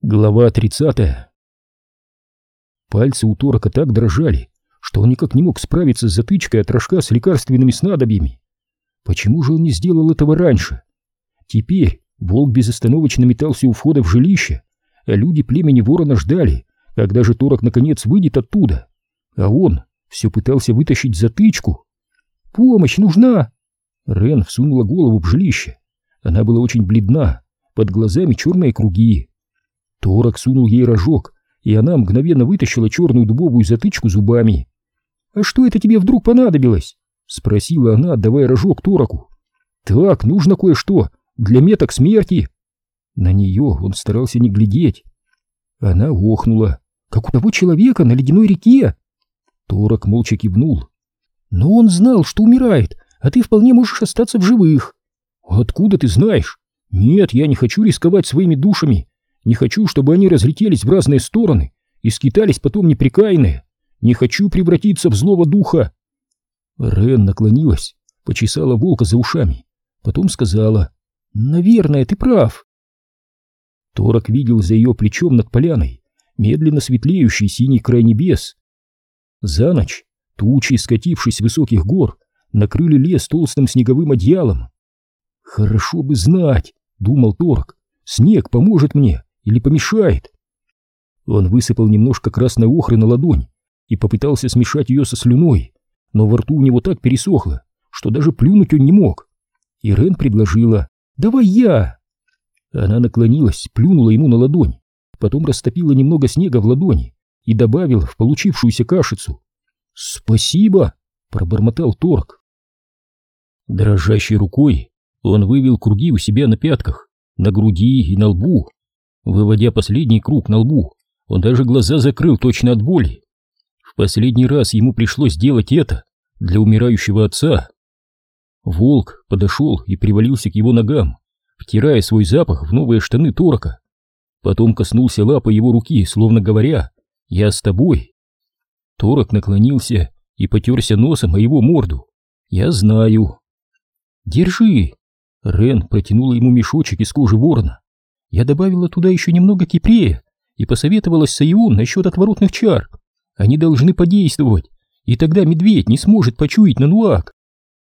Глава 30. Пальцы у Торака так дрожали, что он никак не мог справиться с затычкой от рожка с лекарственными снадобьями. Почему же он не сделал этого раньше? Теперь волк безостановочно метался у входа в жилище, а люди племени Ворона ждали, когда же Торак наконец выйдет оттуда. А он все пытался вытащить затычку. «Помощь нужна!» Рен всунула голову в жилище. Она была очень бледна, под глазами черные круги. Торак сунул ей рожок, и она мгновенно вытащила черную дубовую затычку зубами. «А что это тебе вдруг понадобилось?» — спросила она, отдавая рожок Тораку. «Так, нужно кое-что для меток смерти». На нее он старался не глядеть. Она охнула, как у того человека на ледяной реке. Торак молча кивнул. «Но он знал, что умирает, а ты вполне можешь остаться в живых». «Откуда ты знаешь? Нет, я не хочу рисковать своими душами. Не хочу, чтобы они разлетелись в разные стороны и скитались потом непрекаянные. Не хочу превратиться в злого духа». Рен наклонилась, почесала волка за ушами, потом сказала: «Наверное, ты прав». Торак видел за ее плечом над поляной медленно светлеющий синий край небес. За ночь тучи, скатившись с высоких гор, накрыли лес толстым снеговым одеялом. «Хорошо бы знать», — думал Торак, — «снег поможет мне или помешает?» Он высыпал немножко красной охры на ладонь и попытался смешать ее со слюной, но во рту у него так пересохло, что даже плюнуть он не мог. И Рен предложила: «Давай я!» Она наклонилась, плюнула ему на ладонь, потом растопила немного снега в ладони и добавила в получившуюся кашицу. «Спасибо!» — пробормотал Торак. Дрожащей рукой он вывел круги у себя на пятках, на груди и на лбу. Выводя последний круг на лбу, он даже глаза закрыл точно от боли. В последний раз ему пришлось делать это для умирающего отца. Волк подошел и привалился к его ногам, втирая свой запах в новые штаны Торака. Потом коснулся лапы его руки, словно говоря: «Я с тобой». Торак наклонился и потерся носом о его морду. «Я знаю». «Держи». Рен протянула ему мешочек из кожи ворона. «Я добавила туда еще немного кипрея и посоветовалась с Айон насчет отворотных чар. Они должны подействовать, и тогда медведь не сможет почуять Нануак».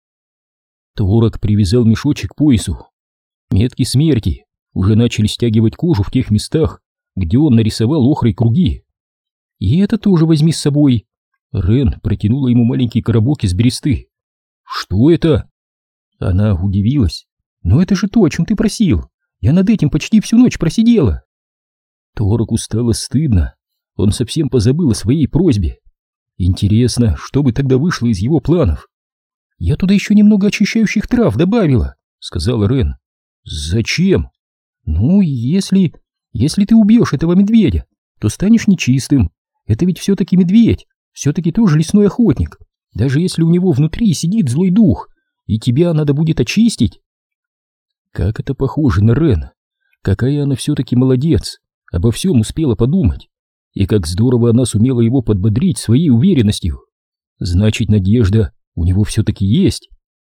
Торак привязал мешочек к поясу. Метки смерти уже начали стягивать кожу в тех местах, где он нарисовал охрой круги. «И это тоже возьми с собой». Рен протянула ему маленький коробок из бересты. «Что это?» Она удивилась. «Но это же то, о чем ты просил. Я над этим почти всю ночь просидела». Тораку стало стыдно. Он совсем позабыл о своей просьбе. Интересно, что бы тогда вышло из его планов? «Я туда еще немного очищающих трав добавила», — сказала Рен. «Зачем?» «Ну, если ты убьешь этого медведя, то станешь нечистым. Это ведь все-таки медведь, все-таки тоже лесной охотник. Даже если у него внутри сидит злой дух, и тебя надо будет очистить». Как это похоже на Рен. Какая она все-таки молодец, обо всем успела подумать. И как здорово она сумела его подбодрить своей уверенностью. Значит, надежда у него все-таки есть.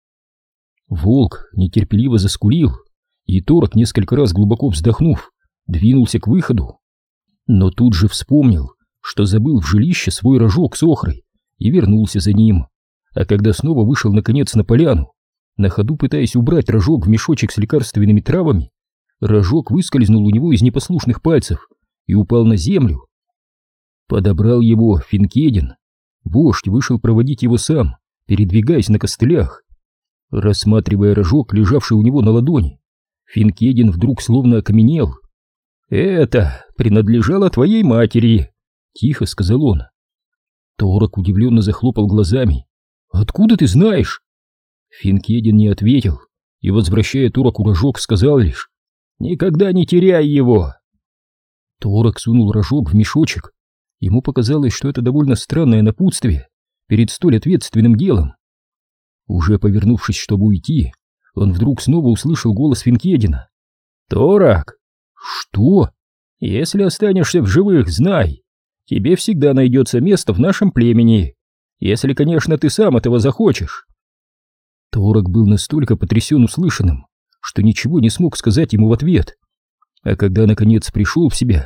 Волк нетерпеливо заскулил, и Торак, несколько раз глубоко вздохнув, двинулся к выходу. Но тут же вспомнил, что забыл в жилище свой рожок с охрой, и вернулся за ним. А когда снова вышел наконец на поляну, на ходу пытаясь убрать рожок в мешочек с лекарственными травами, рожок выскользнул у него из непослушных пальцев и упал на землю. Подобрал его Финкедин. Вождь вышел проводить его сам, передвигаясь на костылях. Рассматривая рожок, лежавший у него на ладони, Финкедин вдруг словно окаменел. «Это принадлежало твоей матери», — тихо сказал он. Торак удивленно захлопал глазами. «Откуда ты знаешь?» Финкедин не ответил и, возвращая Тораку рожок, сказал лишь: «Никогда не теряй его». Торак сунул рожок в мешочек. Ему показалось, что это довольно странное напутствие перед столь ответственным делом. Уже повернувшись, чтобы уйти, он вдруг снова услышал голос Финкедина. «Торак!» «Что?» «Если останешься в живых, знай, тебе всегда найдется место в нашем племени, если, конечно, ты сам этого захочешь». Торак был настолько потрясен услышанным, что ничего не смог сказать ему в ответ. А когда наконец пришел в себя,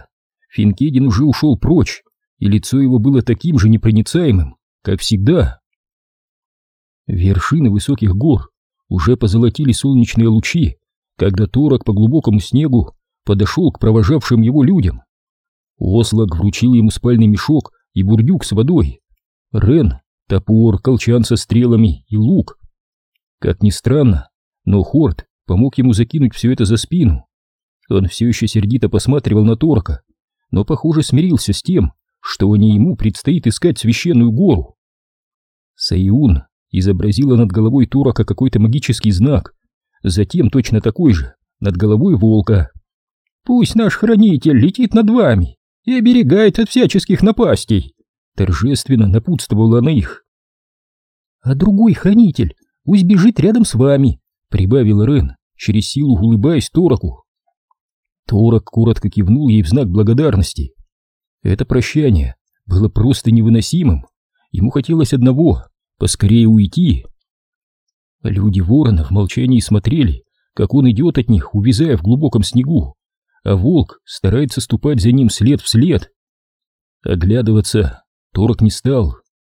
Финкедин уже ушел прочь, и лицо его было таким же непроницаемым, как всегда. Вершины высоких гор уже позолотили солнечные лучи, когда Торок по глубокому снегу подошел к провожавшим его людям. Ослак вручил ему спальный мешок и бурдюк с водой, Рен — топор, колчан со стрелами и лук. Как ни странно, но Хорд помог ему закинуть все это за спину. Он все еще сердито посматривал на Торока, но, похоже, смирился с тем, что не ему предстоит искать священную гору. Сайюн изобразила над головой Торока какой-то магический знак, затем точно такой же над головой волка. «Пусть наш хранитель летит над вами и оберегает от всяческих напастей», — торжественно напутствовала она их. «А другой хранитель пусть бежит рядом с вами», — прибавила Рен, через силу улыбаясь Тороку. Торок коротко кивнул ей в знак благодарности. Это прощание было просто невыносимым. Ему хотелось одного — поскорее уйти. Люди ворона в молчании смотрели, как он идет от них, увязая в глубоком снегу, а волк старается ступать за ним след в след. Оглядываться Торок не стал.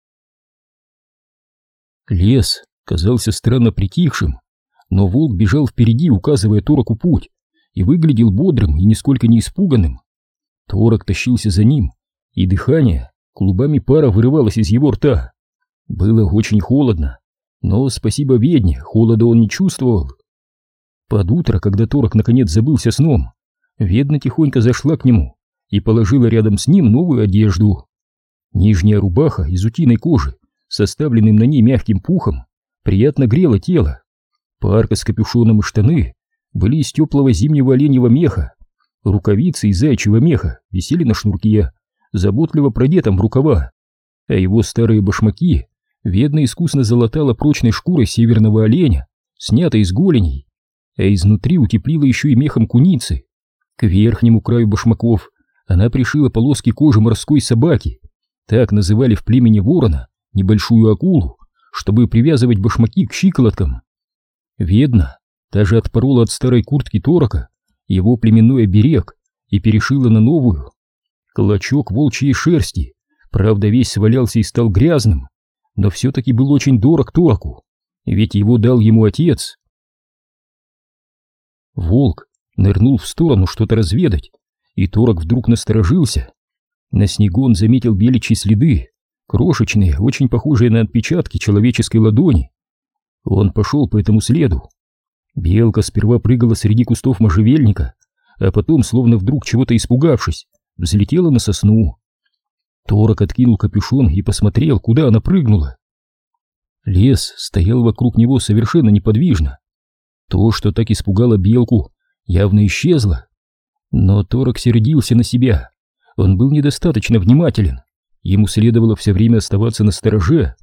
Лес казался странно притихшим, но волк бежал впереди, указывая Тороку путь, и выглядел бодрым и нисколько не испуганным. Торок тащился за ним, и дыхание клубами пара вырывалось из его рта. Было очень холодно, но, спасибо Ведне, холода он не чувствовал. Под утро, когда Торок наконец забылся сном, Ведна тихонько зашла к нему и положила рядом с ним новую одежду. Нижняя рубаха из утиной кожи, составленным на ней мягким пухом, приятно грела тело. Парка с капюшоном и штаны были из теплого зимнего оленьего меха, рукавицы из зайчьего меха висели на шнурке, заботливо продетом в рукава, а его старые башмаки Ведна искусно залатала прочной шкурой северного оленя, снятой из голеней, а изнутри утеплила еще и мехом куницы. К верхнему краю башмаков она пришила полоски кожи морской собаки, так называли в племени ворона небольшую акулу, чтобы привязывать башмаки к щиколоткам. Ведна даже отпорола от старой куртки Торока его племенной оберег и перешила на новую. Клочок волчьей шерсти, правда, весь свалялся и стал грязным, но все-таки был очень дорог Тороку, ведь его дал ему отец. Волк нырнул в сторону что-то разведать, и Торок вдруг насторожился. На снегу он заметил беличьи следы, крошечные, очень похожие на отпечатки человеческой ладони. Он пошел по этому следу. Белка сперва прыгала среди кустов можжевельника, а потом, словно вдруг чего-то испугавшись, взлетела на сосну. Торок откинул капюшон и посмотрел, куда она прыгнула. Лес стоял вокруг него совершенно неподвижно. То, что так испугало белку, явно исчезло. Но Торок сердился на себя. Он был недостаточно внимателен. Ему следовало все время оставаться настороже.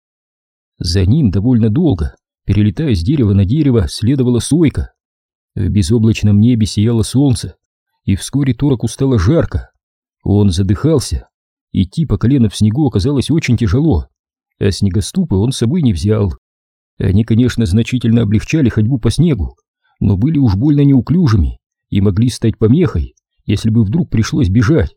За ним довольно долго, перелетая с дерева на дерево, следовала сойка. В безоблачном небе сияло солнце, и вскоре Тороку стало жарко. Он задыхался. Идти по колено в снегу оказалось очень тяжело, а снегоступы он с собой не взял. Они, конечно, значительно облегчали ходьбу по снегу, но были уж больно неуклюжими и могли стать помехой, если бы вдруг пришлось бежать.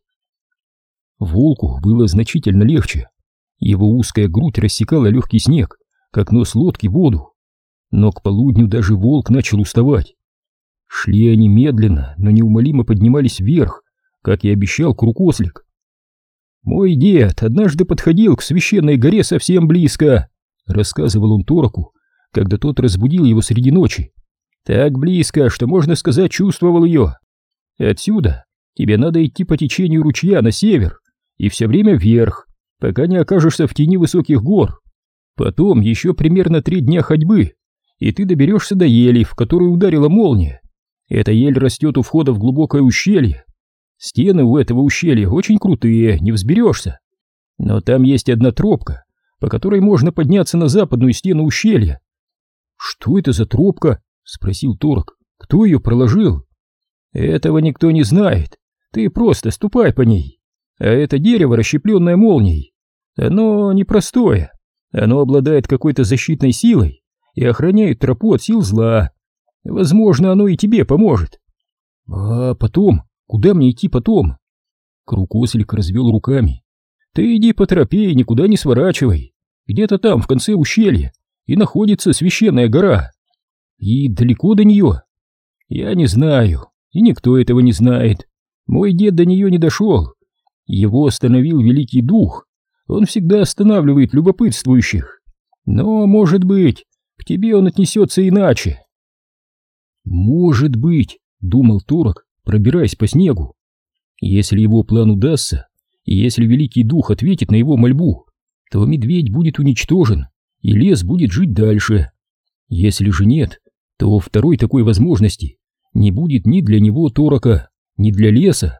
Волку было значительно легче. Его узкая грудь рассекала легкий снег, как нос лодки воду. Но к полудню даже волк начал уставать. Шли они медленно, но неумолимо поднимались вверх, как и обещал Крукослик. «Мой дед однажды подходил к священной горе совсем близко», — рассказывал он Тороку, когда тот разбудил его среди ночи. «Так близко, что, можно сказать, чувствовал ее. Отсюда тебе надо идти по течению ручья на север и все время вверх, пока не окажешься в тени высоких гор. Потом еще примерно 3 дня ходьбы, и ты доберешься до ели, в которую ударила молния. Эта ель растет у входа в глубокое ущелье. Стены у этого ущелья очень крутые, не взберешься. Но там есть одна тропка, по которой можно подняться на западную стену ущелья». «Что это за тропка?» — спросил Торок. «Кто ее проложил?» «Этого никто не знает. Ты просто ступай по ней. А это дерево, расщепленное молнией, оно непростое. Оно обладает какой-то защитной силой и охраняет тропу от сил зла. Возможно, оно и тебе поможет». «А потом? Куда мне идти потом?» Крукослик развел руками. Ты иди по тропе и никуда не сворачивай. Где-то там, в конце ущелья, и находится священная гора. И далеко до нее? Я не знаю, и никто этого не знает. Мой дед до нее не дошел. Его остановил Великий Дух. Он всегда останавливает любопытствующих. Но, может быть, к тебе он отнесется иначе. Может быть, думал Торок, пробираясь по снегу. Если его план удастся, и если Великий Дух ответит на его мольбу, то медведь будет уничтожен, и лес будет жить дальше. Если же нет, то второй такой возможности не будет ни для него, Торока, ни для леса.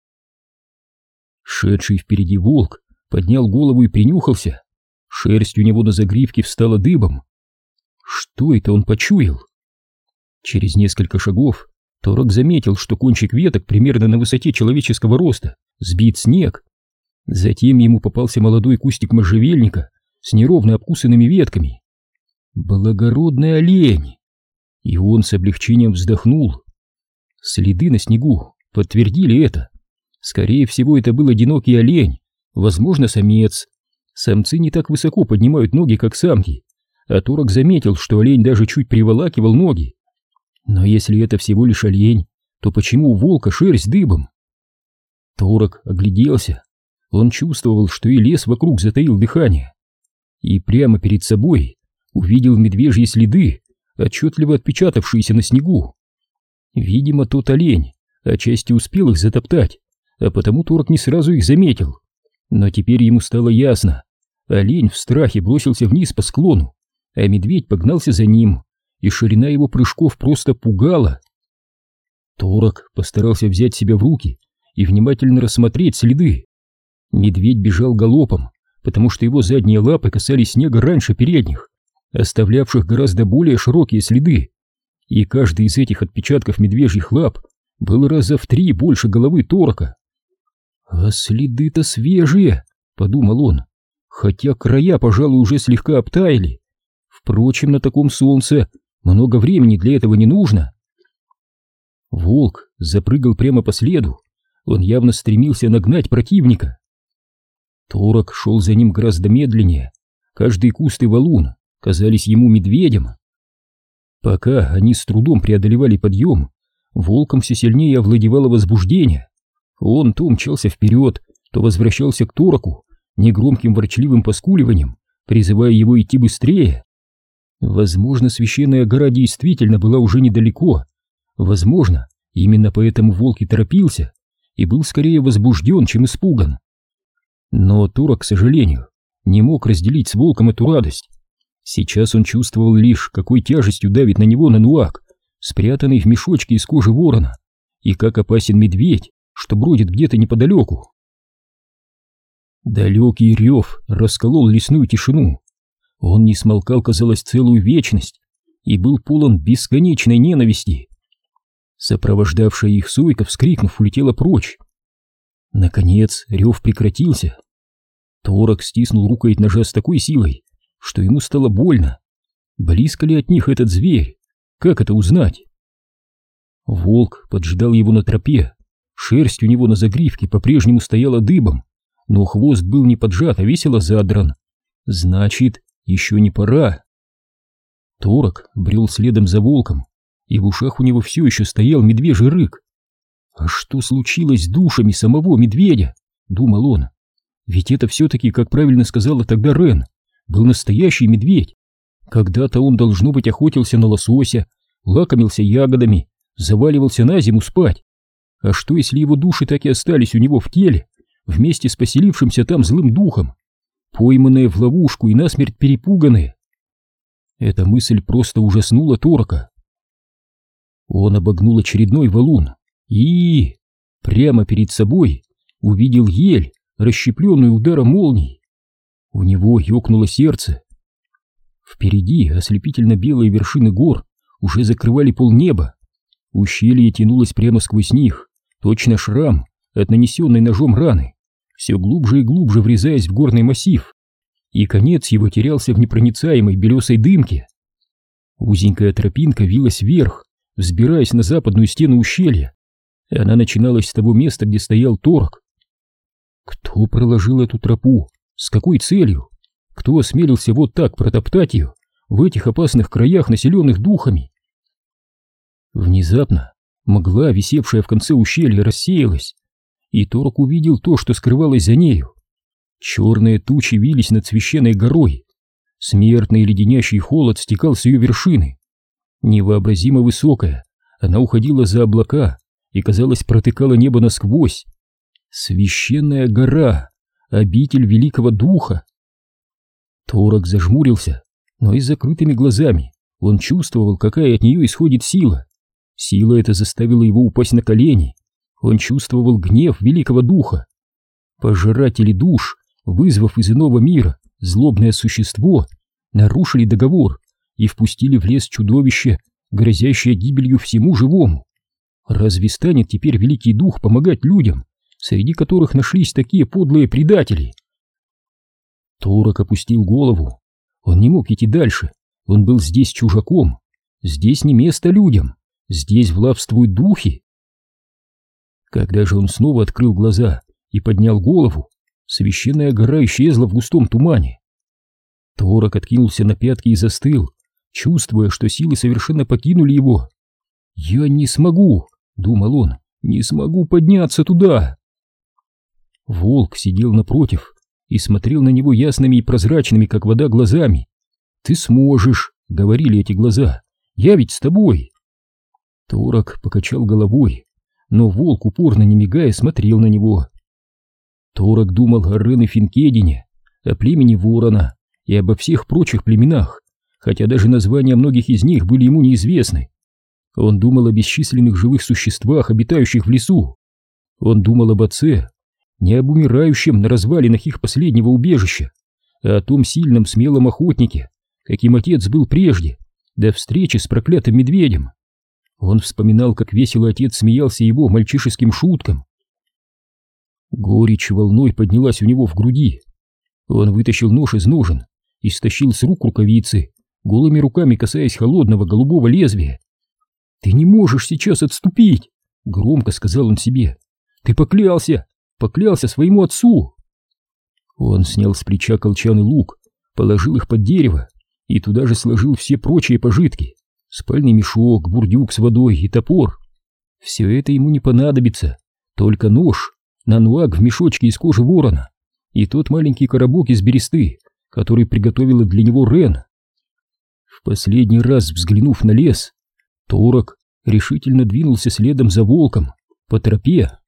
Шедший впереди волк поднял голову и принюхался. Шерсть у него на загривке встала дыбом. Что это он почуял? Через несколько шагов Торок заметил, что кончик веток примерно на высоте человеческого роста сбит снег. Затем ему попался молодой кустик можжевельника с неровно обкусанными ветками. Благородный олень! И он с облегчением вздохнул. Следы на снегу подтвердили это. Скорее всего, это был одинокий олень, возможно, самец. Самцы не так высоко поднимают ноги, как самки, а Торок заметил, что олень даже чуть приволакивал ноги. Но если это всего лишь олень, то почему у волка шерсть дыбом? Торок огляделся. Он чувствовал, что и лес вокруг затаил дыхание. И прямо перед собой увидел медвежьи следы, отчетливо отпечатавшиеся на снегу. Видимо, тот олень отчасти успел их затоптать, а потому Торок не сразу их заметил. Но теперь ему стало ясно. Олень в страхе бросился вниз по склону, а медведь погнался за ним, и ширина его прыжков просто пугала. Торок постарался взять себя в руки и внимательно рассмотреть следы. Медведь бежал галопом, потому что его задние лапы касались снега раньше передних, оставлявших гораздо более широкие следы, и каждый из этих отпечатков медвежьих лап был раза в 3 больше головы Торока. «А следы-то свежие», — подумал он, хотя края, пожалуй, уже слегка обтаяли. Впрочем, на таком солнце много времени для этого не нужно. Волк запрыгал прямо по следу, он явно стремился нагнать противника. Торок шел за ним гораздо медленнее, каждый куст и валун казались ему медведем. Пока они с трудом преодолевали подъем, волком все сильнее овладевало возбуждение. Он то мчался вперед, то возвращался к Тороку негромким ворчливым поскуливанием, призывая его идти быстрее. Возможно, священная гора действительно была уже недалеко. Возможно, именно поэтому волк и торопился и был скорее возбужден, чем испуган. Но Торок, к сожалению, не мог разделить с волком эту радость. Сейчас он чувствовал лишь, какой тяжестью давит на него нануак, спрятанный в мешочке из кожи ворона, и как опасен медведь, что бродит где-то неподалеку. Далекий рев расколол лесную тишину. Он не смолкал, казалось, целую вечность и был полон бесконечной ненависти. Сопровождавшая их сойка, вскрикнув, улетела прочь. Наконец рев прекратился. Торок стиснул рукоять ножа с такой силой, что ему стало больно. Близко ли от них этот зверь? Как это узнать? Волк поджидал его на тропе. Шерсть у него на загривке по-прежнему стояла дыбом, но хвост был не поджат, а весело задран. Значит, еще не пора. Торок брел следом за волком, и в ушах у него все еще стоял медвежий рык. «А что случилось с душами самого медведя?» — думал он. «Ведь это все-таки, как правильно сказала тогда Рен, был настоящий медведь. Когда-то он, должно быть, охотился на лосося, лакомился ягодами, заваливался на зиму спать. А что, если его души так и остались у него в теле, вместе с поселившимся там злым духом, пойманные в ловушку и насмерть перепуганные?» Эта мысль просто ужаснула Торока. Он обогнул очередной валун и прямо перед собой увидел ель, расщепленную ударом молнии. У него ёкнуло сердце. Впереди ослепительно белые вершины гор уже закрывали полнеба. Ущелье тянулось прямо сквозь них, точно шрам от нанесенной ножом раны, все глубже и глубже врезаясь в горный массив, и конец его терялся в непроницаемой белесой дымке. Узенькая тропинка вилась вверх, взбираясь на западную стену ущелья. Она начиналась с того места, где стоял Торок. Кто проложил эту тропу? С какой целью? Кто осмелился вот так протоптать ее в этих опасных краях, населенных духами? Внезапно мгла, висевшая в конце ущелья, рассеялась, и Торок увидел то, что скрывалось за нею. Черные тучи вились над священной горой. Смертный леденящий холод стекал с ее вершины. Невообразимо высокая, она уходила за облака и, казалось, протыкала небо насквозь. Священная гора, обитель великого духа. Торок зажмурился, но и с закрытыми глазами он чувствовал, какая от нее исходит сила. Сила эта заставила его упасть на колени. Он чувствовал гнев великого духа. Пожиратели душ, вызвав из иного мира злобное существо, нарушили договор и впустили в лес чудовище, грозящее гибелью всему живому. Разве станет теперь великий дух помогать людям, среди которых нашлись такие подлые предатели? Торок опустил голову. Он не мог идти дальше. Он был здесь чужаком. Здесь не место людям. Здесь властвуют духи. Когда же он снова открыл глаза и поднял голову, священная гора исчезла в густом тумане. Торок откинулся на пятки и застыл, чувствуя, что силы совершенно покинули его. «Я не смогу», — думал он, — «не смогу подняться туда». Волк сидел напротив и смотрел на него ясными и прозрачными, как вода, глазами. «Ты сможешь», — говорили эти глаза, — «я ведь с тобой». Торок покачал головой, но волк, упорно не мигая, смотрел на него. Торок думал о Рен-и-Финкедине, о племени Ворона и обо всех прочих племенах, хотя даже названия многих из них были ему неизвестны. Он думал о бесчисленных живых существах, обитающих в лесу. Он думал об отце, не об умирающем на развалинах их последнего убежища, а о том сильном, смелом охотнике, каким отец был прежде, до встречи с проклятым медведем. Он вспоминал, как весело отец смеялся его мальчишеским шуткам. Горечь волной поднялась у него в груди. Он вытащил нож из ножен и стащил с рук рукавицы, голыми руками касаясь холодного голубого лезвия. «Ты не можешь сейчас отступить!» — громко сказал он себе. «Ты поклялся своему отцу!» Он снял с плеча колчан и лук, положил их под дерево и туда же сложил все прочие пожитки: спальный мешок, бурдюк с водой и топор. Все это ему не понадобится, только нож, нануак в мешочке из кожи ворона и тот маленький коробок из бересты, который приготовила для него Рен. В последний раз взглянув на лес, Торок решительно двинулся следом за волком по тропе.